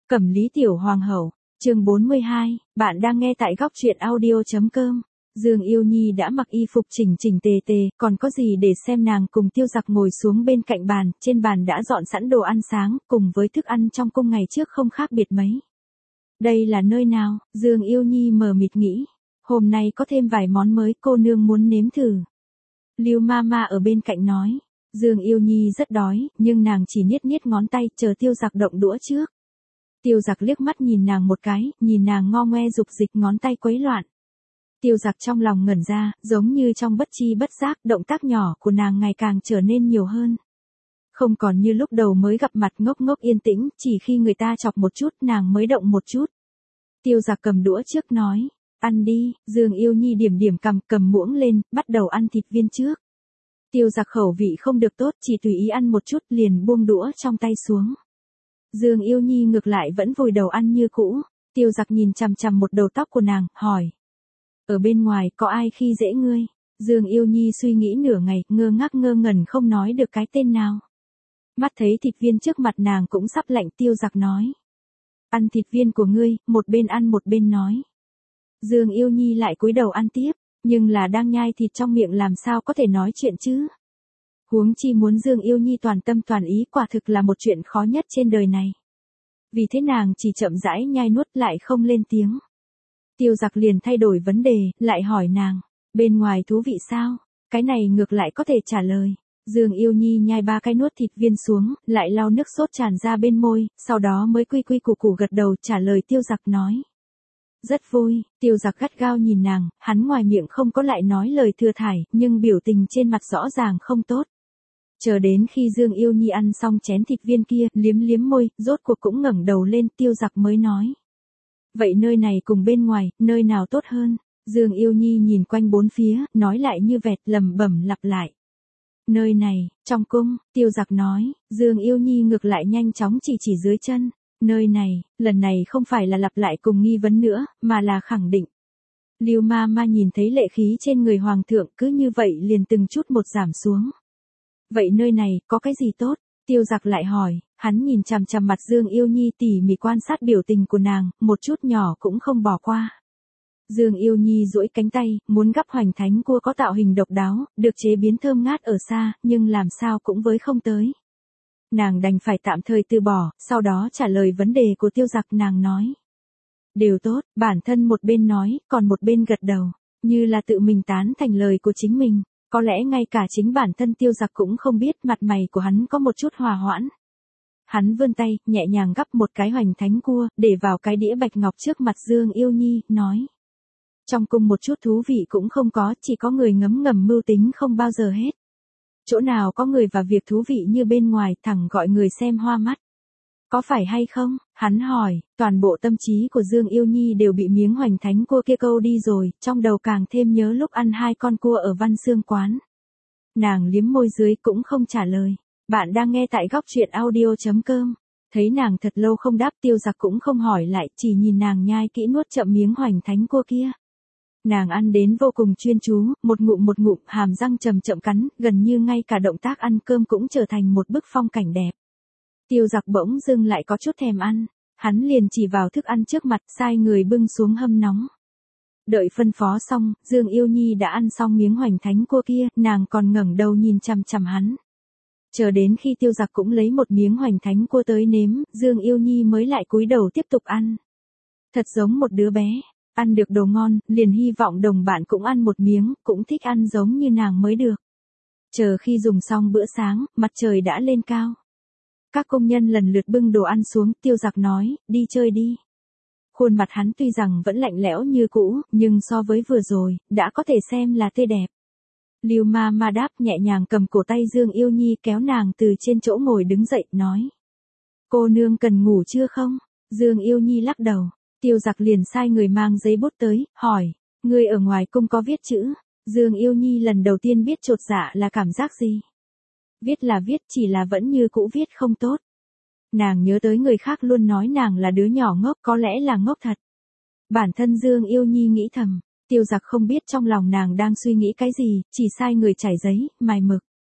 Cẩm Lý Tiểu Hoàng hậu, chương 42, bạn đang nghe tại góc truyện audio.com. Dương Yêu Nhi đã mặc y phục chỉnh chỉnh tề tề, còn có gì để xem. Nàng cùng Tiêu Giặc ngồi xuống bên cạnh bàn, trên bàn đã dọn sẵn đồ ăn sáng, cùng với thức ăn trong cung ngày trước không khác biệt mấy. Đây là nơi nào? Dương Yêu Nhi mờ mịt nghĩ. Hôm nay có thêm vài món mới, cô nương muốn nếm thử. Lưu Mama ở bên cạnh nói. Dương Yêu Nhi rất đói, nhưng nàng chỉ niết niết ngón tay, chờ Tiêu Giặc động đũa trước. Tiêu Giặc liếc mắt nhìn nàng một cái, nhìn nàng ngo ngoe dục dịch ngón tay quấy loạn. Tiêu Giặc trong lòng ngẩn ra, giống như trong bất chi bất giác, động tác nhỏ của nàng ngày càng trở nên nhiều hơn. Không còn như lúc đầu mới gặp mặt ngốc ngốc yên tĩnh, chỉ khi người ta chọc một chút nàng mới động một chút. Tiêu Giặc cầm đũa trước nói, ăn đi. Dương Yêu Nhi điểm điểm cầm muỗng lên, bắt đầu ăn thịt viên trước. Tiêu Giặc khẩu vị không được tốt, chỉ tùy ý ăn một chút liền buông đũa trong tay xuống. Dương Yêu Nhi ngược lại vẫn vùi đầu ăn như cũ. Tiêu Giặc nhìn chằm chằm một đầu tóc của nàng, hỏi. Ở bên ngoài có ai khi dễ ngươi? Dương Yêu Nhi suy nghĩ nửa ngày, ngơ ngác ngơ ngẩn không nói được cái tên nào. Mắt thấy thịt viên trước mặt nàng cũng sắp lạnh. Tiêu Giặc nói. Ăn thịt viên của ngươi, một bên ăn một bên nói. Dương Yêu Nhi lại cúi đầu ăn tiếp, nhưng là đang nhai thịt trong miệng làm sao có thể nói chuyện chứ? Huống chi muốn Dương Yêu Nhi toàn tâm toàn ý quả thực là một chuyện khó nhất trên đời này. Vì thế nàng chỉ chậm rãi nhai nuốt lại không lên tiếng. Tiêu Giặc liền thay đổi vấn đề, lại hỏi nàng, bên ngoài thú vị sao? Cái này ngược lại có thể trả lời. Dương Yêu Nhi nhai 3 cái nuốt thịt viên xuống, lại lau nước sốt tràn ra bên môi, sau đó mới quy quy củ củ gật đầu trả lời. Tiêu Giặc nói. Rất vui. Tiêu Giặc gắt gao nhìn nàng, hắn ngoài miệng không có lại nói lời thừa thải, nhưng biểu tình trên mặt rõ ràng không tốt. Chờ đến khi Dương Yêu Nhi ăn xong chén thịt viên kia, liếm liếm môi, rốt cuộc cũng ngẩng đầu lên. Tiêu Giặc mới nói. Vậy nơi này cùng bên ngoài, nơi nào tốt hơn? Dương Yêu Nhi nhìn quanh bốn phía, nói lại như vẹt, lẩm bẩm lặp lại. Nơi này, trong cung. Tiêu Giặc nói. Dương Yêu Nhi ngược lại nhanh chóng chỉ dưới chân. Nơi này, lần này không phải là lặp lại cùng nghi vấn nữa, mà là khẳng định. Lưu Mama nhìn thấy lệ khí trên người hoàng thượng cứ như vậy liền từng chút một giảm xuống. Vậy nơi này, có cái gì tốt? Tiêu Giặc lại hỏi, hắn nhìn chằm chằm mặt Dương Yêu Nhi tỉ mỉ quan sát biểu tình của nàng, một chút nhỏ cũng không bỏ qua. Dương Yêu Nhi duỗi cánh tay, muốn gắp hoành thánh cua có tạo hình độc đáo, được chế biến thơm ngát ở xa, nhưng làm sao cũng với không tới. Nàng đành phải tạm thời từ bỏ, sau đó trả lời vấn đề của Tiêu Giặc. Nàng nói. Đều tốt, bản thân một bên nói, còn một bên gật đầu, như là tự mình tán thành lời của chính mình. Có lẽ ngay cả chính bản thân Tiêu Giặc cũng không biết mặt mày của hắn có một chút hòa hoãn. Hắn vươn tay, nhẹ nhàng gắp một cái hoành thánh cua, để vào cái đĩa bạch ngọc trước mặt Dương Yêu Nhi, nói. Trong cung một chút thú vị cũng không có, chỉ có người ngấm ngầm mưu tính không bao giờ hết. Chỗ nào có người và việc thú vị như bên ngoài, thẳng gọi người xem hoa mắt. Có phải hay không? Hắn hỏi. Toàn bộ tâm trí của Dương Yêu Nhi đều bị miếng hoành thánh cua kia câu đi rồi, trong đầu càng thêm nhớ lúc ăn 2 con cua ở Văn Xương quán. Nàng liếm môi dưới cũng không trả lời. Bạn đang nghe tại góc truyện audio.com. Thấy nàng thật lâu không đáp. Tiêu Giặc cũng không hỏi lại, chỉ nhìn nàng nhai kỹ nuốt chậm miếng hoành thánh cua kia. Nàng ăn đến vô cùng chuyên chú, một ngụm, hàm răng chậm chậm cắn, gần như ngay cả động tác ăn cơm cũng trở thành một bức phong cảnh đẹp. Tiêu Giặc bỗng dưng lại có chút thèm ăn, hắn liền chỉ vào thức ăn trước mặt, sai người bưng xuống hâm nóng. Đợi phân phó xong, Dương Yêu Nhi đã ăn xong miếng hoành thánh cua kia, nàng còn ngẩng đầu nhìn chằm chằm hắn. Chờ đến khi Tiêu Giặc cũng lấy một miếng hoành thánh cua tới nếm, Dương Yêu Nhi mới lại cúi đầu tiếp tục ăn. Thật giống một đứa bé. Ăn được đồ ngon, liền hy vọng đồng bạn cũng ăn một miếng, cũng thích ăn giống như nàng mới được. Chờ khi dùng xong bữa sáng, mặt trời đã lên cao. Các công nhân lần lượt bưng đồ ăn xuống. Tiêu Giặc nói, đi chơi đi. Khuôn mặt hắn tuy rằng vẫn lạnh lẽo như cũ, nhưng so với vừa rồi, đã có thể xem là tươi đẹp. Lưu Mama đáp, nhẹ nhàng cầm cổ tay Dương Yêu Nhi kéo nàng từ trên chỗ ngồi đứng dậy, nói. Cô nương cần ngủ chưa không? Dương Yêu Nhi lắc đầu. Tiêu Giặc liền sai người mang giấy bút tới, hỏi, ngươi ở ngoài cung có viết chữ? Dương Yêu Nhi lần đầu tiên biết chột dạ là cảm giác gì? Viết là viết, chỉ là vẫn như cũ viết không tốt. Nàng nhớ tới người khác luôn nói nàng là đứa nhỏ ngốc, có lẽ là ngốc thật. Bản thân Dương Yêu Nhi nghĩ thầm, Tiêu Giặc không biết trong lòng nàng đang suy nghĩ cái gì, chỉ sai người trải giấy, mài mực.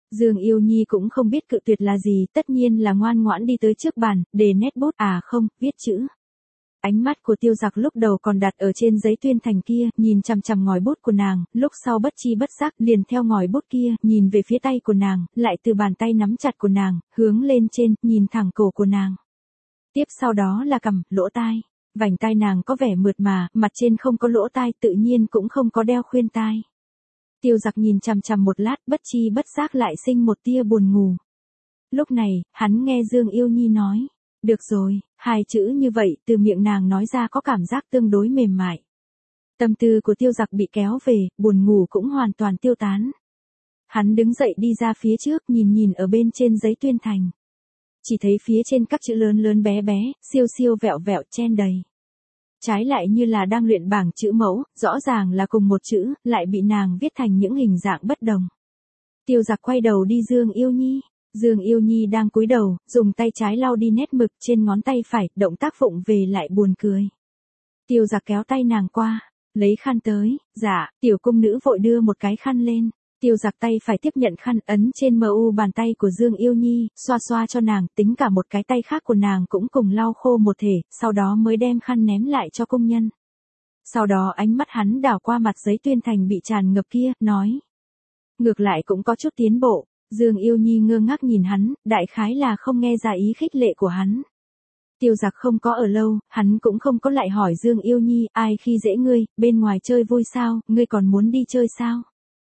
Dương Yêu Nhi cũng không biết cự tuyệt là gì, tất nhiên là ngoan ngoãn đi tới trước bàn, để nét bút không, viết chữ. Ánh mắt của Tiêu Giặc lúc đầu còn đặt ở trên giấy tuyên thành kia, nhìn chằm chằm ngòi bút của nàng, lúc sau bất chi bất giác liền theo ngòi bút kia, nhìn về phía tay của nàng, lại từ bàn tay nắm chặt của nàng, hướng lên trên, nhìn thẳng cổ của nàng. Tiếp sau đó là cằm, lỗ tai. Vành tai nàng có vẻ mượt mà, mặt trên không có lỗ tai, tự nhiên cũng không có đeo khuyên tai. Tiêu Giặc nhìn chằm chằm một lát, bất chi bất giác lại sinh một tia buồn ngủ. Lúc này, hắn nghe Dương Yêu Nhi nói. Được rồi, hai chữ như vậy từ miệng nàng nói ra có cảm giác tương đối mềm mại. Tâm tư của Tiêu Giặc bị kéo về, buồn ngủ cũng hoàn toàn tiêu tán. Hắn đứng dậy đi ra phía trước nhìn nhìn ở bên trên giấy tuyên thành. Chỉ thấy phía trên các chữ lớn lớn bé bé, siêu siêu vẹo vẹo chen đầy. Trái lại như là đang luyện bảng chữ mẫu, rõ ràng là cùng một chữ, lại bị nàng viết thành những hình dạng bất đồng. Tiêu Giặc quay đầu đi Dương Yêu Nhi. Dương Yêu Nhi đang cúi đầu, dùng tay trái lau đi nét mực trên ngón tay phải, động tác vụng về lại buồn cười. Tiêu Giặc kéo tay nàng qua, lấy khăn tới, dạ, tiểu cung nữ vội đưa một cái khăn lên. Tiêu Giặc tay phải tiếp nhận khăn ấn trên mu bàn tay của Dương Yêu Nhi, xoa xoa cho nàng, tính cả một cái tay khác của nàng cũng cùng lau khô một thể, sau đó mới đem khăn ném lại cho công nhân. Sau đó ánh mắt hắn đảo qua mặt giấy tuyên thành bị tràn ngập kia, nói. Ngược lại cũng có chút tiến bộ. Dương Yêu Nhi ngơ ngác nhìn hắn, đại khái là không nghe ra ý khích lệ của hắn. Tiêu Giặc không có ở lâu, hắn cũng không có lại hỏi Dương Yêu Nhi, ai khi dễ ngươi, bên ngoài chơi vui sao, ngươi còn muốn đi chơi sao?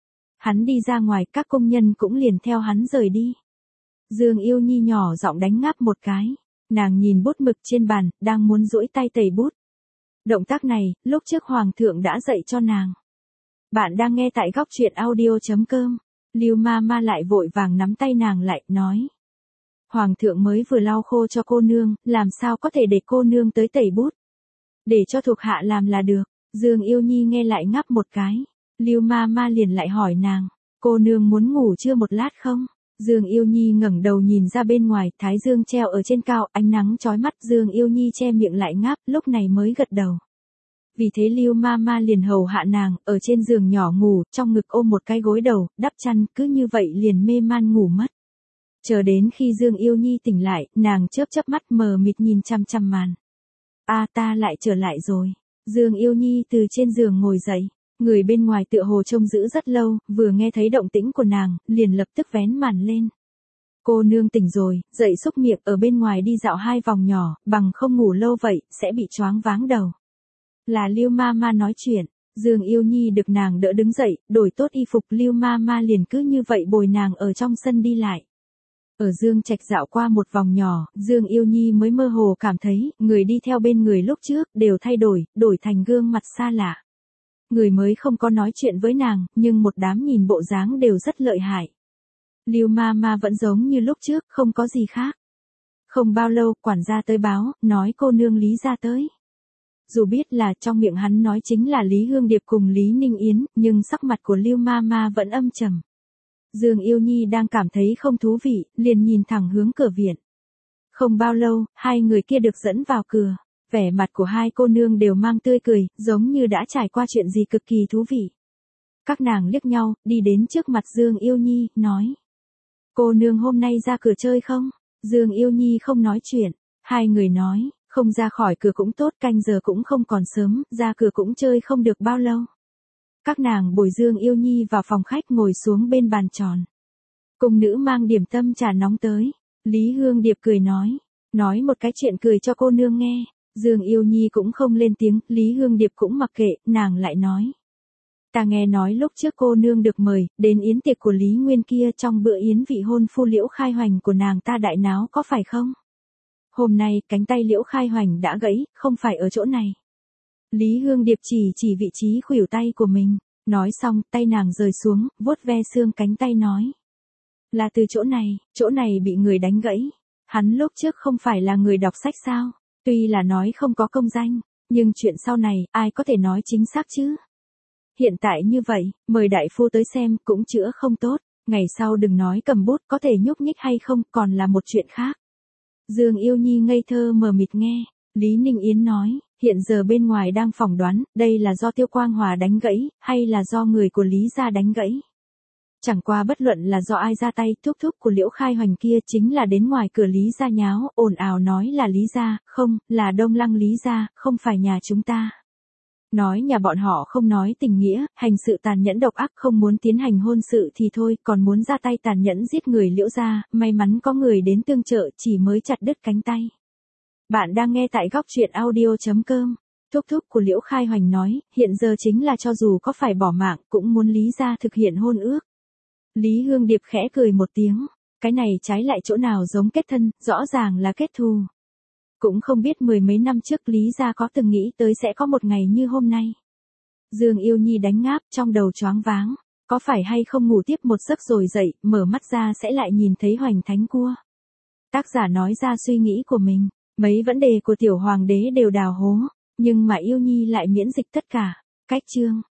Hắn đi ra ngoài, các công nhân cũng liền theo hắn rời đi. Dương Yêu Nhi nhỏ giọng đánh ngáp một cái, nàng nhìn bút mực trên bàn, đang muốn duỗi tay tẩy bút. Động tác này, lúc trước Hoàng thượng đã dạy cho nàng. Bạn đang nghe tại góc truyện audio.com. Lưu ma ma lại vội vàng nắm tay nàng lại, nói. Hoàng thượng mới vừa lau khô cho cô nương, làm sao có thể để cô nương tới tẩy bút. Để cho thuộc hạ làm là được. Dương Yêu Nhi nghe lại ngáp một cái. Lưu ma ma liền lại hỏi nàng, cô nương muốn ngủ trưa một lát không? Dương Yêu Nhi ngẩng đầu nhìn ra bên ngoài, thái dương treo ở trên cao, ánh nắng chói mắt. Dương Yêu Nhi che miệng lại ngáp, lúc này mới gật đầu. Vì thế Lưu ma ma liền hầu hạ nàng, ở trên giường nhỏ ngủ, trong ngực ôm một cái gối đầu, đắp chăn, cứ như vậy liền mê man ngủ mất. Chờ đến khi Dương Yêu Nhi tỉnh lại, nàng chớp chớp mắt mờ mịt nhìn chăm chăm màn. Ta lại trở lại rồi. Dương Yêu Nhi từ trên giường ngồi dậy, người bên ngoài tựa hồ trông giữ rất lâu, vừa nghe thấy động tĩnh của nàng, liền lập tức vén màn lên. Cô nương tỉnh rồi, dậy xúc miệng ở bên ngoài đi dạo 2 vòng nhỏ, bằng không ngủ lâu vậy, sẽ bị choáng váng đầu. Là Lưu ma ma nói chuyện, Dương Yêu Nhi được nàng đỡ đứng dậy, đổi tốt y phục, Lưu ma ma liền cứ như vậy bồi nàng ở trong sân đi lại. Ở Dương Trạch dạo qua một vòng nhỏ, Dương Yêu Nhi mới mơ hồ cảm thấy, người đi theo bên người lúc trước, đều thay đổi thành gương mặt xa lạ. Người mới không có nói chuyện với nàng, nhưng một đám nhìn bộ dáng đều rất lợi hại. Lưu ma ma vẫn giống như lúc trước, không có gì khác. Không bao lâu, quản gia tới báo, nói cô nương Lý ra tới. Dù biết là trong miệng hắn nói chính là Lý Hương Điệp cùng Lý Ninh Yến, nhưng sắc mặt của Lưu ma ma vẫn âm trầm. Dương Yêu Nhi đang cảm thấy không thú vị, liền nhìn thẳng hướng cửa viện. Không bao lâu, hai người kia được dẫn vào cửa. Vẻ mặt của hai cô nương đều mang tươi cười, giống như đã trải qua chuyện gì cực kỳ thú vị. Các nàng liếc nhau, đi đến trước mặt Dương Yêu Nhi, nói. Cô nương hôm nay ra cửa chơi không? Dương Yêu Nhi không nói chuyện. Hai người nói, không ra khỏi cửa cũng tốt, canh giờ cũng không còn sớm, ra cửa cũng chơi không được bao lâu. Các nàng bồi Dương Yêu Nhi vào phòng khách ngồi xuống bên bàn tròn. Cung nữ mang điểm tâm trà nóng tới. Lý Hương Điệp cười nói một cái chuyện cười cho cô nương nghe. Dương Yêu Nhi cũng không lên tiếng, Lý Hương Điệp cũng mặc kệ, nàng lại nói. Ta nghe nói lúc trước cô nương được mời, đến yến tiệc của Lý Nguyên kia, trong bữa yến vị hôn phu Liễu Khai Hoành của nàng ta đại náo có phải không? Hôm nay, cánh tay Liễu Khai Hoành đã gãy, không phải ở chỗ này. Lý Hương Điệp chỉ vị trí khuỷu tay của mình, nói xong, tay nàng rời xuống, vuốt ve xương cánh tay nói. Là từ chỗ này bị người đánh gãy. Hắn lúc trước không phải là người đọc sách sao? Tuy là nói không có công danh, nhưng chuyện sau này, ai có thể nói chính xác chứ? Hiện tại như vậy, mời đại phu tới xem, cũng chữa không tốt, ngày sau đừng nói cầm bút có thể nhúc nhích hay không, còn là một chuyện khác. Dương Yêu Nhi ngây thơ mờ mịt nghe, Lý Ninh Yến nói, hiện giờ bên ngoài đang phỏng đoán, đây là do Tiêu Quang Hòa đánh gãy, hay là do người của Lý gia đánh gãy. Chẳng qua bất luận là do ai ra tay, thúc thúc của Liễu Khai Hoành kia chính là đến ngoài cửa Lý gia nháo, ồn ào nói là Lý gia, không, là Đông Lăng Lý gia, không phải nhà chúng ta. Nói nhà bọn họ không nói tình nghĩa, hành sự tàn nhẫn độc ác, không muốn tiến hành hôn sự thì thôi, còn muốn ra tay tàn nhẫn giết người Liễu gia, may mắn có người đến tương trợ chỉ mới chặt đứt cánh tay. Bạn đang nghe tại góc truyện audio.com. Thúc thúc của Liễu Khai Hoành nói, hiện giờ chính là cho dù có phải bỏ mạng cũng muốn Lý gia thực hiện hôn ước. Lý Hương Điệp khẽ cười một tiếng, cái này trái lại chỗ nào giống kết thân, rõ ràng là kết thù. Cũng không biết mười mấy năm trước Lý gia có từng nghĩ tới sẽ có một ngày như hôm nay. Dương Yêu Nhi đánh ngáp trong đầu choáng váng, có phải hay không ngủ tiếp một giấc rồi dậy, mở mắt ra sẽ lại nhìn thấy Hoành Thánh Cua. Tác giả nói ra suy nghĩ của mình, mấy vấn đề của tiểu hoàng đế đều đào hố, nhưng mà Yêu Nhi lại miễn dịch tất cả. Cách chương